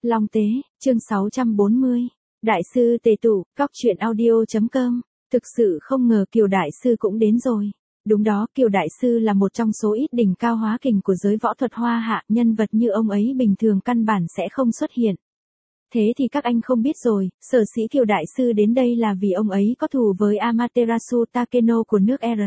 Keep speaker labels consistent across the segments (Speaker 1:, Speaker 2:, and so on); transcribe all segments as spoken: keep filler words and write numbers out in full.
Speaker 1: Long Tế, chương sáu trăm bốn mươi. Đại sư Tề Tụ, cóc truyện audio.com. Thực sự không ngờ Kiều Đại sư cũng đến rồi. Đúng đó, Kiều Đại sư là một trong số ít đỉnh cao hóa kình của giới võ thuật Hoa Hạ, nhân vật như ông ấy bình thường căn bản sẽ không xuất hiện. Thế thì các anh không biết rồi, sở dĩ Kiều Đại sư đến đây là vì ông ấy có thù với Amaterasu Takeno của nước R.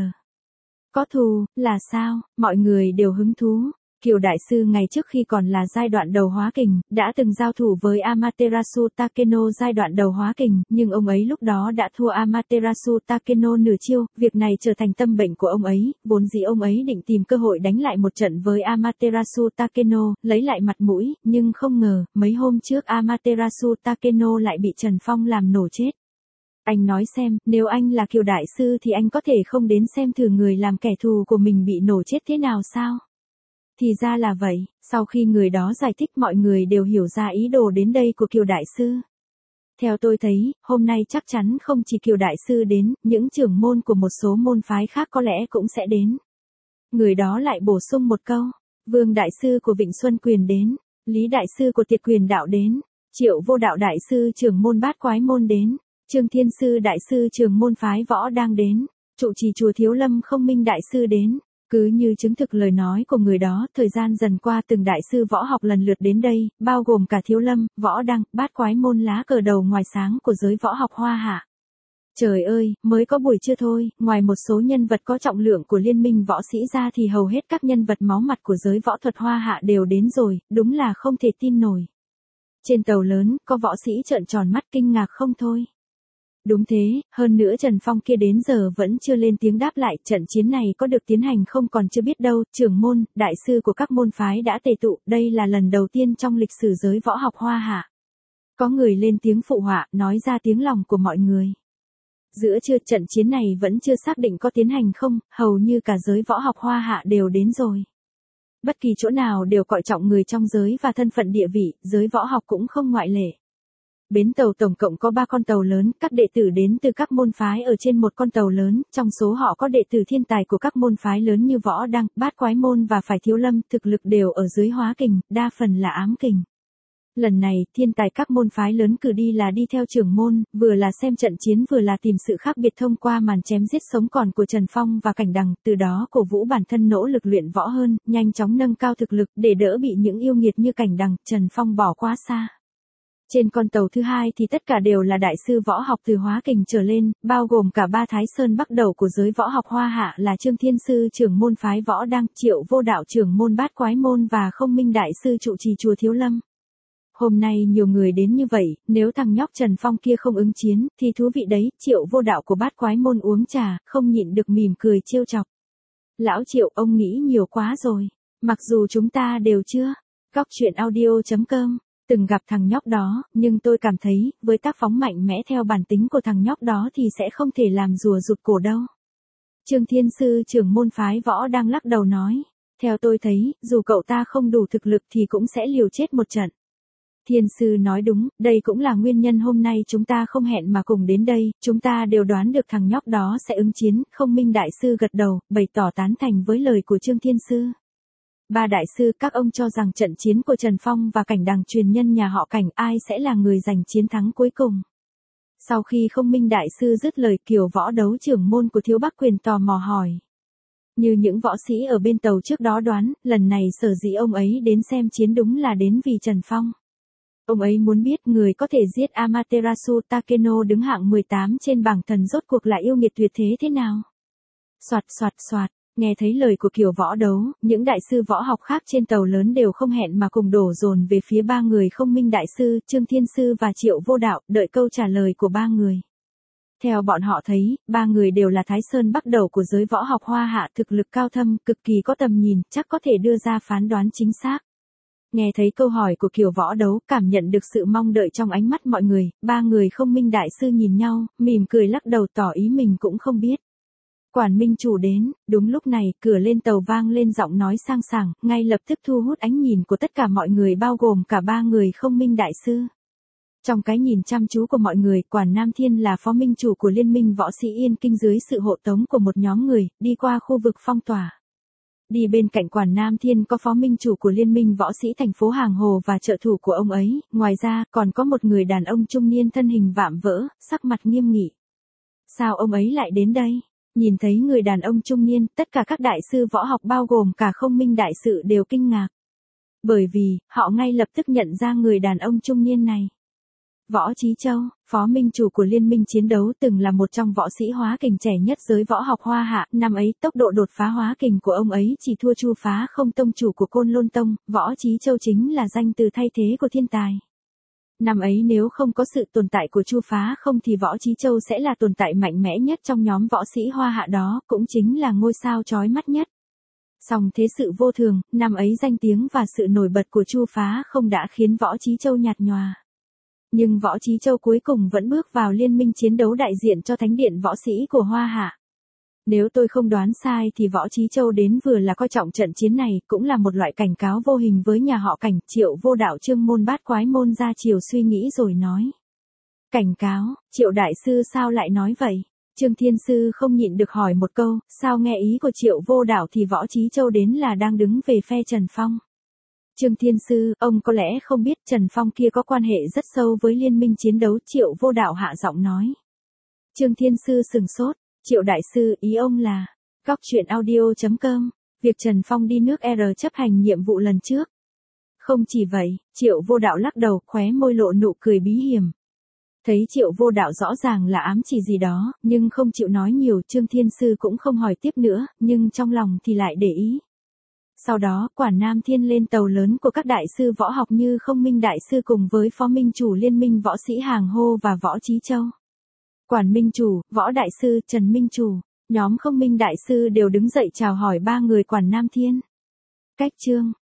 Speaker 1: Có thù, là sao? Mọi người đều hứng thú. Kiều Đại sư ngày trước khi còn là giai đoạn đầu hóa kình, đã từng giao thủ với Amaterasu Takeno giai đoạn đầu hóa kình, nhưng ông ấy lúc đó đã thua Amaterasu Takeno nửa chiêu, việc này trở thành tâm bệnh của ông ấy, vốn dĩ ông ấy định tìm cơ hội đánh lại một trận với Amaterasu Takeno, lấy lại mặt mũi, nhưng không ngờ, mấy hôm trước Amaterasu Takeno lại bị Trần Phong làm nổ chết. Anh nói xem, nếu anh là Kiều Đại sư thì anh có thể không đến xem thử người làm kẻ thù của mình bị nổ chết thế nào sao? Thì ra là vậy, sau khi người đó giải thích mọi người đều hiểu ra ý đồ đến đây của Kiều Đại sư. Theo tôi thấy, hôm nay chắc chắn không chỉ Kiều Đại sư đến, những trưởng môn của một số môn phái khác có lẽ cũng sẽ đến. Người đó lại bổ sung một câu, Vương Đại sư của Vịnh Xuân Quyền đến, Lý Đại sư của Tiệt Quyền Đạo đến, Triệu Vô Đạo Đại sư trưởng môn Bát Quái Môn đến, Trương Thiên sư Đại sư trưởng môn phái võ đang đến, trụ trì chùa Thiếu Lâm Không Minh Đại sư đến. Cứ như chứng thực lời nói của người đó, thời gian dần qua từng đại sư võ học lần lượt đến đây, bao gồm cả Thiếu Lâm, Võ Đăng, Bát Quái Môn lá cờ đầu ngoài sáng của giới võ học Hoa Hạ. Trời ơi, mới có buổi trưa thôi, ngoài một số nhân vật có trọng lượng của liên minh võ sĩ ra thì hầu hết các nhân vật máu mặt của giới võ thuật Hoa Hạ đều đến rồi, đúng là không thể tin nổi. Trên tàu lớn, có võ sĩ trợn tròn mắt kinh ngạc không thôi. Đúng thế, hơn nữa Trần Phong kia đến giờ vẫn chưa lên tiếng đáp lại, trận chiến này có được tiến hành không còn chưa biết đâu, trưởng môn, đại sư của các môn phái đã tề tụ, đây là lần đầu tiên trong lịch sử giới võ học Hoa Hạ. Có người lên tiếng phụ họa, nói ra tiếng lòng của mọi người. Giữa trưa trận chiến này vẫn chưa xác định có tiến hành không, hầu như cả giới võ học Hoa Hạ đều đến rồi. Bất kỳ chỗ nào đều coi trọng người trong giới và thân phận địa vị, giới võ học cũng không ngoại lệ. Bến tàu tổng cộng có ba con tàu lớn, các đệ tử đến từ các môn phái ở trên một con tàu lớn, trong số họ có đệ tử thiên tài của các môn phái lớn như Võ Đăng, Bát Quái Môn và phải Thiếu Lâm, thực lực đều ở dưới hóa kình, đa phần là ám kình. Lần này, thiên tài các môn phái lớn cử đi là đi theo trưởng môn, vừa là xem trận chiến vừa là tìm sự khác biệt thông qua màn chém giết sống còn của Trần Phong và Cảnh Đằng, từ đó cổ vũ bản thân nỗ lực luyện võ hơn, nhanh chóng nâng cao thực lực để đỡ bị những yêu nghiệt như Cảnh Đằng, Trần Phong bỏ quá xa. Trên con tàu thứ hai thì tất cả đều là đại sư võ học từ hóa kình trở lên, bao gồm cả ba Thái Sơn Bắc đầu của giới võ học Hoa Hạ là Trương Thiên sư trưởng môn phái Võ Đăng, Triệu Vô Đạo trưởng môn Bát Quái Môn và Không Minh Đại sư trụ trì chùa Thiếu Lâm. Hôm nay nhiều người đến như vậy, nếu thằng nhóc Trần Phong kia không ứng chiến, thì thú vị đấy, Triệu Vô Đạo của Bát Quái Môn uống trà, không nhịn được mỉm cười trêu chọc. Lão Triệu, ông nghĩ nhiều quá rồi, mặc dù chúng ta đều chưa. Cóc truyện audio.com. Từng gặp thằng nhóc đó, nhưng tôi cảm thấy, với tác phóng mạnh mẽ theo bản tính của thằng nhóc đó thì sẽ không thể làm rùa rụt cổ đâu. Trương Thiên sư trưởng môn phái Võ đang lắc đầu nói, theo tôi thấy, dù cậu ta không đủ thực lực thì cũng sẽ liều chết một trận. Thiên sư nói đúng, đây cũng là nguyên nhân hôm nay chúng ta không hẹn mà cùng đến đây, chúng ta đều đoán được thằng nhóc đó sẽ ứng chiến, Không Minh Đại sư gật đầu, bày tỏ tán thành với lời của Trương Thiên sư. Ba đại sư, các ông cho rằng trận chiến của Trần Phong và Cảnh Đằng truyền nhân nhà họ Cảnh ai sẽ là người giành chiến thắng cuối cùng? Sau khi Không Minh Đại sư dứt lời, Kiều Võ Đấu trưởng môn của Thiếu Bắc Quyền tò mò hỏi. Như những võ sĩ ở bên tàu trước đó đoán, lần này sở dĩ ông ấy đến xem chiến đúng là đến vì Trần Phong. Ông ấy muốn biết người có thể giết Amaterasu Takeno đứng hạng mười tám trên bảng thần rốt cuộc là yêu nghiệt tuyệt thế thế nào? Soạt soạt soạt. Nghe thấy lời của Kiều Võ Đấu, những đại sư võ học khác trên tàu lớn đều không hẹn mà cùng đổ dồn về phía ba người Không Minh Đại sư, Trương Thiên sư và Triệu Vô Đạo, đợi câu trả lời của ba người. Theo bọn họ thấy, ba người đều là Thái Sơn Bắc đầu của giới võ học Hoa Hạ, thực lực cao thâm, cực kỳ có tầm nhìn, chắc có thể đưa ra phán đoán chính xác. Nghe thấy câu hỏi của Kiều Võ Đấu, cảm nhận được sự mong đợi trong ánh mắt mọi người, ba người Không Minh Đại sư nhìn nhau, mỉm cười lắc đầu tỏ ý mình cũng không biết. Quản minh chủ đến, đúng lúc này, cửa lên tàu vang lên giọng nói sang sảng, ngay lập tức thu hút ánh nhìn của tất cả mọi người bao gồm cả ba người Không Minh Đại sư. Trong cái nhìn chăm chú của mọi người, Quản Nam Thiên là phó minh chủ của Liên minh võ sĩ Yên Kinh dưới sự hộ tống của một nhóm người, đi qua khu vực phong tỏa. Đi bên cạnh Quản Nam Thiên có phó minh chủ của Liên minh võ sĩ thành phố Hàng Hồ và trợ thủ của ông ấy, ngoài ra còn có một người đàn ông trung niên thân hình vạm vỡ, sắc mặt nghiêm nghị. Sao ông ấy lại đến đây? Nhìn thấy người đàn ông trung niên, tất cả các đại sư võ học bao gồm cả Không Minh đại sự đều kinh ngạc. Bởi vì, họ ngay lập tức nhận ra người đàn ông trung niên này. Võ Chí Châu, phó minh chủ của Liên minh chiến đấu, từng là một trong võ sĩ hóa kình trẻ nhất giới võ học Hoa Hạ. Năm ấy tốc độ đột phá hóa kình của ông ấy chỉ thua Chu Phá Không tông chủ của Côn Lôn Tông. Võ Chí Châu chính là danh từ thay thế của thiên tài. Năm ấy nếu không có sự tồn tại của Chu Phá Không thì Võ Chí Châu sẽ là tồn tại mạnh mẽ nhất trong nhóm võ sĩ Hoa Hạ đó, cũng chính là ngôi sao chói mắt nhất. Song thế sự vô thường, năm ấy danh tiếng và sự nổi bật của Chu Phá Không đã khiến Võ Chí Châu nhạt nhòa. Nhưng Võ Chí Châu cuối cùng vẫn bước vào liên minh chiến đấu đại diện cho thánh điện võ sĩ của Hoa Hạ. Nếu tôi không đoán sai thì Võ Chí Châu đến vừa là coi trọng trận chiến này, cũng là một loại cảnh cáo vô hình với nhà họ Cảnh. Triệu Vô Đạo Trương môn bát quái môn ra chiều suy nghĩ rồi nói. Cảnh cáo, Triệu đại sư sao lại nói vậy? Trương Thiên Sư không nhịn được hỏi một câu, sao nghe ý của Triệu Vô Đạo thì Võ Chí Châu đến là đang đứng về phe Trần Phong. Trương Thiên Sư, ông có lẽ không biết Trần Phong kia có quan hệ rất sâu với liên minh chiến đấu. Triệu Vô Đạo hạ giọng nói. Trương Thiên Sư sừng sốt, Triệu đại sư, ý ông là, Góc Truyện Audio chấm com, việc Trần Phong đi nước R chấp hành nhiệm vụ lần trước. Không chỉ vậy, Triệu Vô Đạo lắc đầu, khóe môi lộ nụ cười bí hiểm. Thấy Triệu Vô Đạo rõ ràng là ám chỉ gì đó, nhưng không chịu nói nhiều, Trương Thiên Sư cũng không hỏi tiếp nữa, nhưng trong lòng thì lại để ý. Sau đó, Quản Nam Thiên lên tàu lớn của các đại sư võ học như Không Minh đại sư cùng với phó minh chủ Liên minh võ sĩ Hàng Hô và Võ Chí Châu. Quản minh chủ, Võ đại sư, Trần minh chủ, nhóm Không Minh đại sư đều đứng dậy chào hỏi ba người Quản Nam Thiên. Cách chương